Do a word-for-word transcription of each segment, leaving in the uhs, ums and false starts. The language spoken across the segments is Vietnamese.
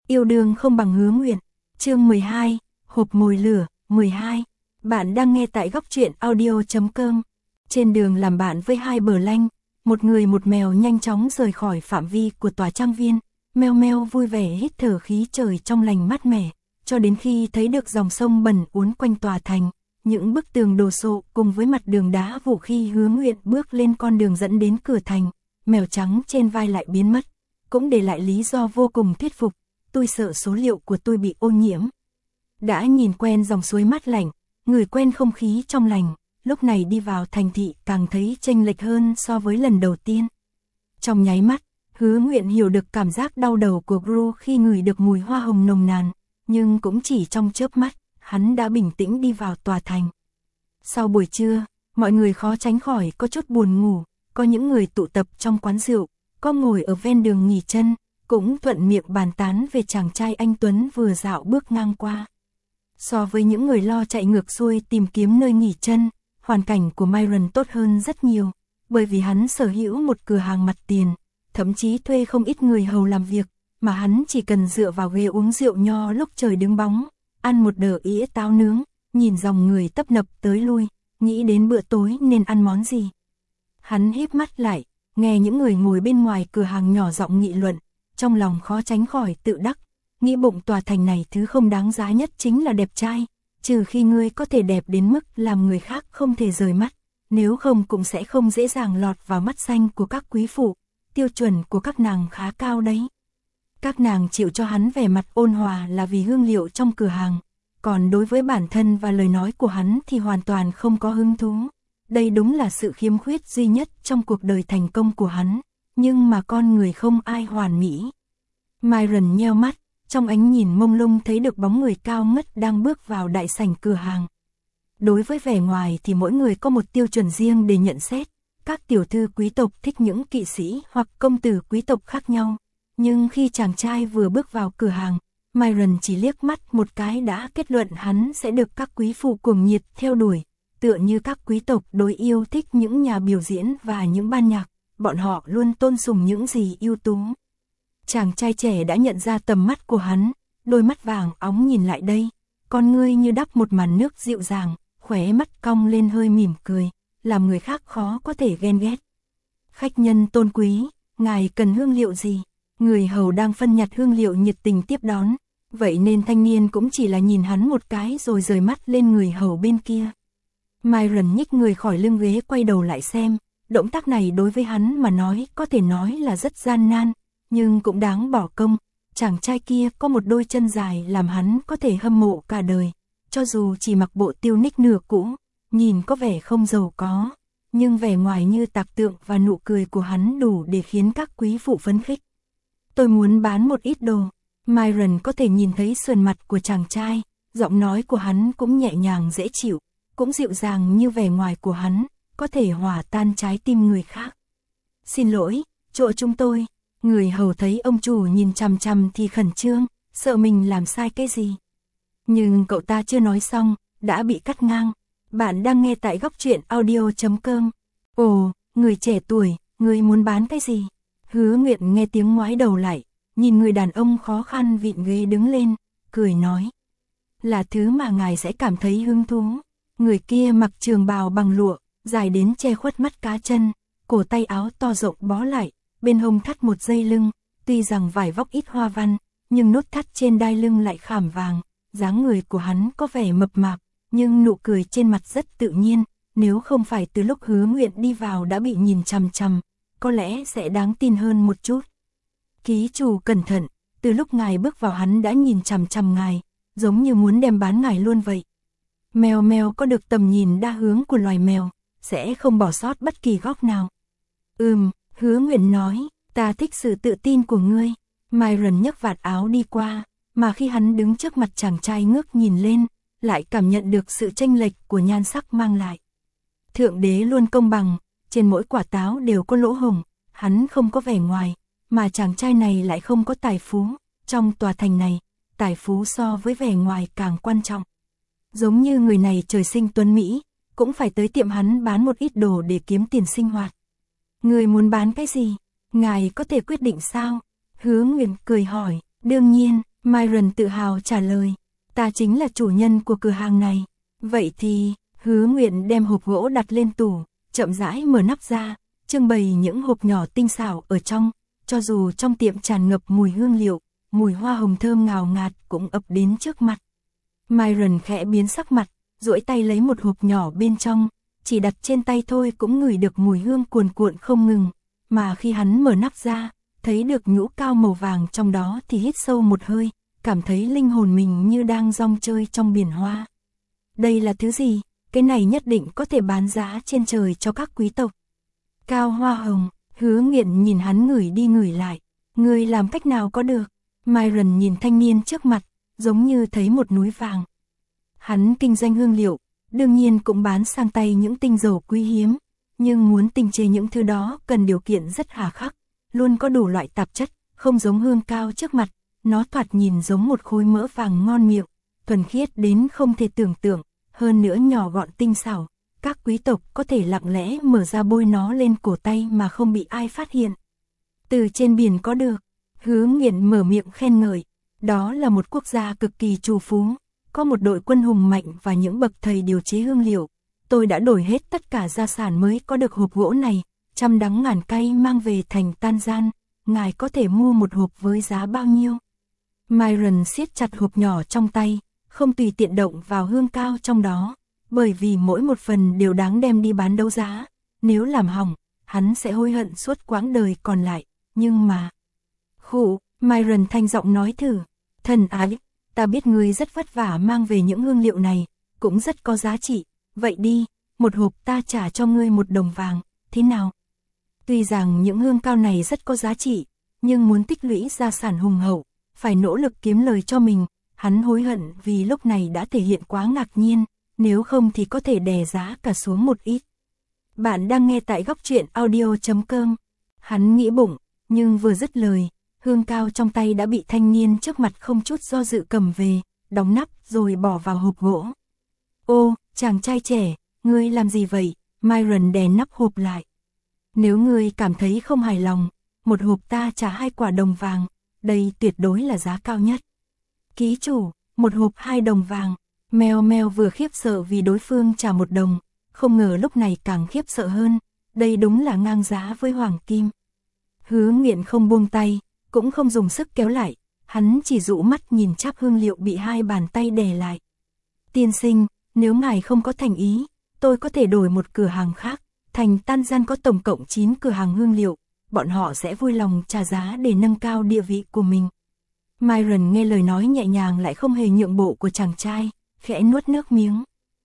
Yêu đương không bằng hứa nguyện. Chương mười hai, hộp mồi lửa. Mười hai. Bạn đang nghe tại góc truyện audio chấm com. Trên đường làm bạn với hai bờ lanh, một người một mèo nhanh chóng rời khỏi phạm vi của tòa trang viên. Meo meo vui vẻ hít thở khí trời trong lành mát mẻ, cho đến khi thấy được dòng sông bẩn uốn quanh tòa thành, những bức tường đồ sộ cùng với mặt đường đá vụ khi hứa nguyện bước lên con đường dẫn đến cửa thành. Mèo trắng trên vai lại biến mất, cũng để lại lý do vô cùng thuyết phục: tôi sợ số liệu của tôi bị ô nhiễm. Đã nhìn quen dòng suối mát lạnh, người quen không khí trong lành, lúc này đi vào thành thị càng thấy chênh lệch hơn so với lần đầu tiên. Trong nháy mắt, hứa nguyện hiểu được cảm giác đau đầu của Gru khi ngửi được mùi hoa hồng nồng nàn, nhưng cũng chỉ trong chớp mắt, hắn đã bình tĩnh đi vào tòa thành. Sau buổi trưa, mọi người khó tránh khỏi có chút buồn ngủ, có những người tụ tập trong quán rượu, có ngồi ở ven đường nghỉ chân, cũng thuận miệng bàn tán về chàng trai anh tuấn vừa dạo bước ngang qua. So với những người lo chạy ngược xuôi tìm kiếm nơi nghỉ chân, hoàn cảnh của Myron tốt hơn rất nhiều, bởi vì hắn sở hữu một cửa hàng mặt tiền, thậm chí thuê không ít người hầu làm việc, mà hắn chỉ cần dựa vào ghế uống rượu nho lúc trời đứng bóng, ăn một đỡ ĩa táo nướng, nhìn dòng người tấp nập tới lui, nghĩ đến bữa tối nên ăn món gì. Hắn híp mắt lại, nghe những người ngồi bên ngoài cửa hàng nhỏ giọng nghị luận, trong lòng khó tránh khỏi tự đắc, nghĩ bụng tòa thành này thứ không đáng giá nhất chính là đẹp trai, trừ khi ngươi có thể đẹp đến mức làm người khác không thể rời mắt, nếu không cũng sẽ không dễ dàng lọt vào mắt xanh của các quý phụ, tiêu chuẩn của các nàng khá cao đấy. Các nàng chịu cho hắn vẻ mặt ôn hòa là vì hương liệu trong cửa hàng, còn đối với bản thân và lời nói của hắn thì hoàn toàn không có hứng thú. Đây đúng là sự khiếm khuyết duy nhất trong cuộc đời thành công của hắn, nhưng mà con người không ai hoàn mỹ. Myron nheo mắt, trong ánh nhìn mông lung thấy được bóng người cao ngất đang bước vào đại sảnh cửa hàng. Đối với vẻ ngoài thì mỗi người có một tiêu chuẩn riêng để nhận xét, các tiểu thư quý tộc thích những kỵ sĩ hoặc công tử quý tộc khác nhau, nhưng khi chàng trai vừa bước vào cửa hàng, Myron chỉ liếc mắt một cái đã kết luận hắn sẽ được các quý phụ cuồng nhiệt theo đuổi, tựa như các quý tộc đối yêu thích những nhà biểu diễn và những ban nhạc, bọn họ luôn tôn sùng những gì ưu tú. Chàng trai trẻ đã nhận ra tầm mắt của hắn, đôi mắt vàng óng nhìn lại đây, con ngươi như đắp một màn nước dịu dàng, khóe mắt cong lên hơi mỉm cười, làm người khác khó có thể ghen ghét. Khách nhân tôn quý, ngài cần hương liệu gì? Người hầu đang phân nhặt hương liệu nhiệt tình tiếp đón, vậy nên thanh niên cũng chỉ là nhìn hắn một cái rồi rời mắt lên người hầu bên kia. Myron nhích người khỏi lưng ghế quay đầu lại xem, động tác này đối với hắn mà nói có thể nói là rất gian nan, nhưng cũng đáng bỏ công. Chàng trai kia có một đôi chân dài làm hắn có thể hâm mộ cả đời, cho dù chỉ mặc bộ tiêu ních nửa cũ, nhìn có vẻ không giàu có, nhưng vẻ ngoài như tạc tượng và nụ cười của hắn đủ để khiến các quý phụ phấn khích. Tôi muốn bán một ít đồ. Myron có thể nhìn thấy sườn mặt của chàng trai, giọng nói của hắn cũng nhẹ nhàng dễ chịu, cũng dịu dàng như vẻ ngoài của hắn, có thể hòa tan trái tim người khác. Xin lỗi, chỗ chúng tôi. Người hầu thấy ông chủ nhìn chằm chằm thì khẩn trương, sợ mình làm sai cái gì. Nhưng cậu ta chưa nói xong, đã bị cắt ngang. Bạn đang nghe tại góc truyện audio chấm com. Ồ, người trẻ tuổi, người muốn bán cái gì? Hứa Nguyện nghe tiếng ngoái đầu lại, nhìn người đàn ông khó khăn vịn ghế đứng lên, cười nói: là thứ mà ngài sẽ cảm thấy hứng thú. Người kia mặc trường bào bằng lụa, dài đến che khuất mắt cá chân, cổ tay áo to rộng bó lại, bên hông thắt một dây lưng, tuy rằng vải vóc ít hoa văn, nhưng nút thắt trên đai lưng lại khảm vàng, dáng người của hắn có vẻ mập mạp, nhưng nụ cười trên mặt rất tự nhiên, nếu không phải từ lúc Hứa Nguyện đi vào đã bị nhìn chằm chằm, có lẽ sẽ đáng tin hơn một chút. Ký chủ cẩn thận, từ lúc ngài bước vào hắn đã nhìn chằm chằm ngài, giống như muốn đem bán ngài luôn vậy. Mèo mèo có được tầm nhìn đa hướng của loài mèo, sẽ không bỏ sót bất kỳ góc nào. Ừm, Hứa Nguyện nói, ta thích sự tự tin của ngươi. Myron nhấc vạt áo đi qua, mà khi hắn đứng trước mặt chàng trai ngước nhìn lên, lại cảm nhận được sự chênh lệch của nhan sắc mang lại. Thượng đế luôn công bằng, trên mỗi quả táo đều có lỗ hổng, hắn không có vẻ ngoài, mà chàng trai này lại không có tài phú. Trong tòa thành này, tài phú so với vẻ ngoài càng quan trọng. Giống như người này trời sinh tuấn Mỹ, cũng phải tới tiệm hắn bán một ít đồ để kiếm tiền sinh hoạt. Người muốn bán cái gì? Ngài có thể quyết định sao? Hứa Nguyện cười hỏi, đương nhiên, Myron tự hào trả lời, ta chính là chủ nhân của cửa hàng này. Vậy thì, Hứa Nguyện đem hộp gỗ đặt lên tủ, chậm rãi mở nắp ra, trưng bày những hộp nhỏ tinh xảo ở trong, cho dù trong tiệm tràn ngập mùi hương liệu, mùi hoa hồng thơm ngào ngạt cũng ập đến trước mặt. Myron khẽ biến sắc mặt, duỗi tay lấy một hộp nhỏ bên trong, chỉ đặt trên tay thôi cũng ngửi được mùi hương cuồn cuộn không ngừng, mà khi hắn mở nắp ra, thấy được nhũ cao màu vàng trong đó thì hít sâu một hơi, cảm thấy linh hồn mình như đang rong chơi trong biển hoa. Đây là thứ gì? Cái này nhất định có thể bán giá trên trời cho các quý tộc. Cao hoa hồng, Hứa Nghiện nhìn hắn ngửi đi ngửi lại, ngươi làm cách nào có được? Myron nhìn thanh niên trước mặt, giống như thấy một núi vàng. Hắn kinh doanh hương liệu, đương nhiên cũng bán sang tay những tinh dầu quý hiếm, nhưng muốn tinh chế những thứ đó cần điều kiện rất hà khắc, luôn có đủ loại tạp chất, không giống hương cao trước mặt, nó thoạt nhìn giống một khối mỡ vàng ngon miệng, thuần khiết đến không thể tưởng tượng, hơn nữa nhỏ gọn tinh xảo, các quý tộc có thể lặng lẽ mở ra bôi nó lên cổ tay mà không bị ai phát hiện. Từ trên biển có được, Hứa Nghiện mở miệng khen ngợi, đó là một quốc gia cực kỳ trù phú, có một đội quân hùng mạnh và những bậc thầy điều chế hương liệu. Tôi đã đổi hết tất cả gia sản mới có được hộp gỗ này, trăm đắng ngàn cay mang về thành Tan Gian, ngài có thể mua một hộp với giá bao nhiêu? Myron siết chặt hộp nhỏ trong tay, không tùy tiện động vào hương cao trong đó, bởi vì mỗi một phần đều đáng đem đi bán đấu giá, nếu làm hỏng, hắn sẽ hối hận suốt quãng đời còn lại, nhưng mà... Khụ, Myron thanh giọng nói thử, thần ái, ta biết ngươi rất vất vả mang về những hương liệu này, cũng rất có giá trị, vậy đi, một hộp ta trả cho ngươi một đồng vàng, thế nào? Tuy rằng những hương cao này rất có giá trị, nhưng muốn tích lũy gia sản hùng hậu, phải nỗ lực kiếm lời cho mình, hắn hối hận vì lúc này đã thể hiện quá ngạc nhiên, nếu không thì có thể đè giá cả xuống một ít. Bạn đang nghe tại góc truyện audio chấm com. Hắn nghĩ bụng, nhưng vừa dứt lời, hương cao trong tay đã bị thanh niên trước mặt không chút do dự cầm về, đóng nắp rồi bỏ vào hộp gỗ. Ô, chàng trai trẻ, ngươi làm gì vậy? Myron đè nắp hộp lại. Nếu ngươi cảm thấy không hài lòng, một hộp ta trả hai quả đồng vàng, đây tuyệt đối là giá cao nhất. Ký chủ, một hộp hai đồng vàng. Mèo mèo vừa khiếp sợ vì đối phương trả một đồng, không ngờ lúc này càng khiếp sợ hơn, đây đúng là ngang giá với hoàng kim. Hứa Nghiện không buông tay, cũng không dùng sức kéo lại, hắn chỉ dụ mắt nhìn cháp hương liệu bị hai bàn tay đè lại. Tiên sinh, nếu ngài không có thành ý, tôi có thể đổi một cửa hàng khác, thành Tan Gian có tổng cộng chín cửa hàng hương liệu, bọn họ sẽ vui lòng trả giá để nâng cao địa vị của mình. Myron nghe lời nói nhẹ nhàng lại không hề nhượng bộ của chàng trai, khẽ nuốt nước miếng.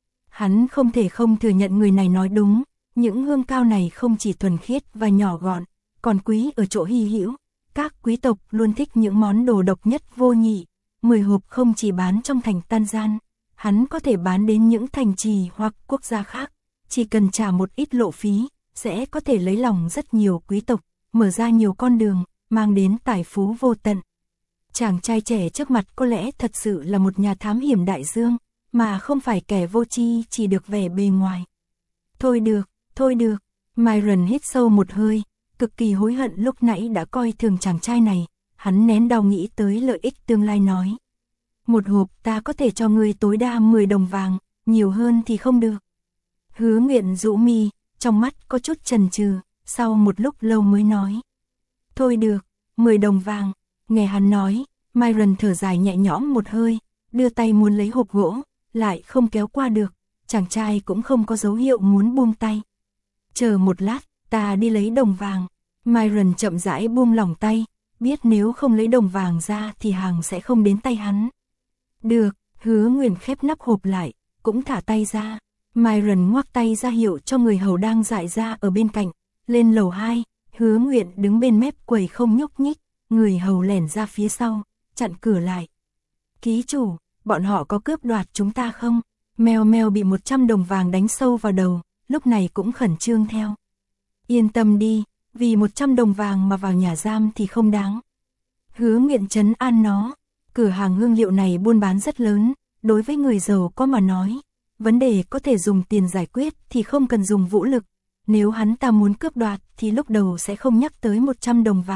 Hắn không thể không thừa nhận người này nói đúng, những hương cao này không chỉ thuần khiết và nhỏ gọn, còn quý ở chỗ hy hữu. Các quý tộc luôn thích những món đồ độc nhất vô nhị, mười hộp không chỉ bán trong thành Tan Gian, hắn có thể bán đến những thành trì hoặc quốc gia khác, chỉ cần trả một ít lộ phí, sẽ có thể lấy lòng rất nhiều quý tộc, mở ra nhiều con đường, mang đến tài phú vô tận. Chàng trai trẻ trước mặt có lẽ thật sự là một nhà thám hiểm đại dương, mà không phải kẻ vô tri chỉ được vẻ bề ngoài. Thôi được, thôi được, Myron hít sâu một hơi, cực kỳ hối hận lúc nãy đã coi thường chàng trai này, hắn nén đau nghĩ tới lợi ích tương lai nói. Một hộp ta có thể cho ngươi tối đa mười đồng vàng, nhiều hơn thì không được. Hứa Nguyện rũ mi, trong mắt có chút chần chừ, sau một lúc lâu mới nói. Thôi được, mười đồng vàng, nghe hắn nói, Myron thở dài nhẹ nhõm một hơi, đưa tay muốn lấy hộp gỗ, lại không kéo qua được, chàng trai cũng không có dấu hiệu muốn buông tay. Chờ một lát, ta đi lấy đồng vàng. Myron chậm rãi buông lỏng tay, biết nếu không lấy đồng vàng ra thì hàng sẽ không đến tay hắn. Được, Hứa Nguyện khép nắp hộp lại, cũng thả tay ra. Myron ngoắc tay ra hiệu cho người hầu đang dại ra ở bên cạnh. Lên lầu hai, Hứa Nguyện đứng bên mép quầy không nhúc nhích, người hầu lẻn ra phía sau, chặn cửa lại. Ký chủ, bọn họ có cướp đoạt chúng ta không? Mèo mèo bị một trăm đồng vàng đánh sâu vào đầu, lúc này cũng khẩn trương theo. Yên tâm đi, vì một trăm đồng vàng mà vào nhà giam thì không đáng. Hứa Nguyện trấn an nó, cửa hàng hương liệu này buôn bán rất lớn, đối với người giàu có mà nói, vấn đề có thể dùng tiền giải quyết thì không cần dùng vũ lực. Nếu hắn ta muốn cướp đoạt thì lúc đầu sẽ không nhắc tới một trăm đồng vàng,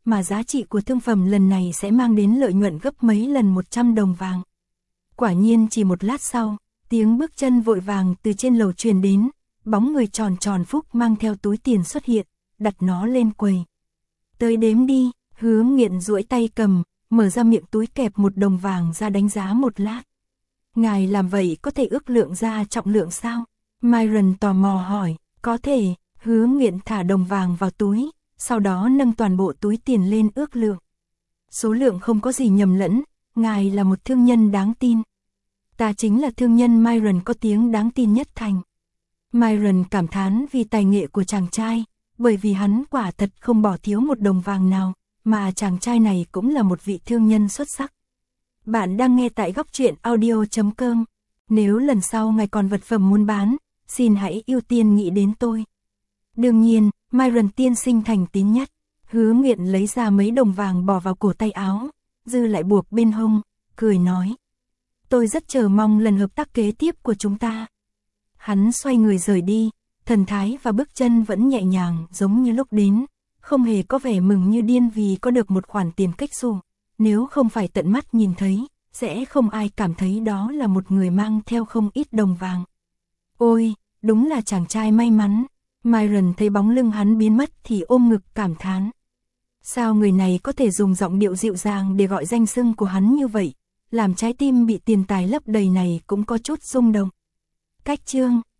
mà giá trị của thương phẩm lần này sẽ mang đến lợi nhuận gấp mấy lần một trăm đồng vàng. Quả nhiên chỉ một lát sau, tiếng bước chân vội vàng từ trên lầu truyền đến, bóng người tròn tròn Phúc mang theo túi tiền xuất hiện, đặt nó lên quầy. Tới đếm đi, Hứa Nghiện duỗi tay cầm, mở ra miệng túi kẹp một đồng vàng ra đánh giá một lát. Ngài làm vậy có thể ước lượng ra trọng lượng sao? Myron tò mò hỏi, có thể. Hứa Nghiện thả đồng vàng vào túi, sau đó nâng toàn bộ túi tiền lên ước lượng. Số lượng không có gì nhầm lẫn, ngài là một thương nhân đáng tin. Ta chính là thương nhân Myron có tiếng đáng tin nhất thành. Myron cảm thán vì tài nghệ của chàng trai, bởi vì hắn quả thật không bỏ thiếu một đồng vàng nào, mà chàng trai này cũng là một vị thương nhân xuất sắc. Bạn đang nghe tại góc truyện audio chấm com. Nếu lần sau ngài còn vật phẩm muốn bán, xin hãy ưu tiên nghĩ đến tôi. Đương nhiên, Myron tiên sinh thành tín nhất. Hứa Nghiện lấy ra mấy đồng vàng bỏ vào cổ tay áo, dư lại buộc bên hông, cười nói. Tôi rất chờ mong lần hợp tác kế tiếp của chúng ta. Hắn xoay người rời đi, thần thái và bước chân vẫn nhẹ nhàng giống như lúc đến, không hề có vẻ mừng như điên vì có được một khoản tiền kích xù. Nếu không phải tận mắt nhìn thấy, sẽ không ai cảm thấy đó là một người mang theo không ít đồng vàng. Ôi, đúng là chàng trai may mắn. Myron thấy bóng lưng hắn biến mất thì ôm ngực cảm thán. Sao người này có thể dùng giọng điệu dịu dàng để gọi danh xưng của hắn như vậy, làm trái tim bị tiền tài lấp đầy này cũng có chút rung động. Cách chương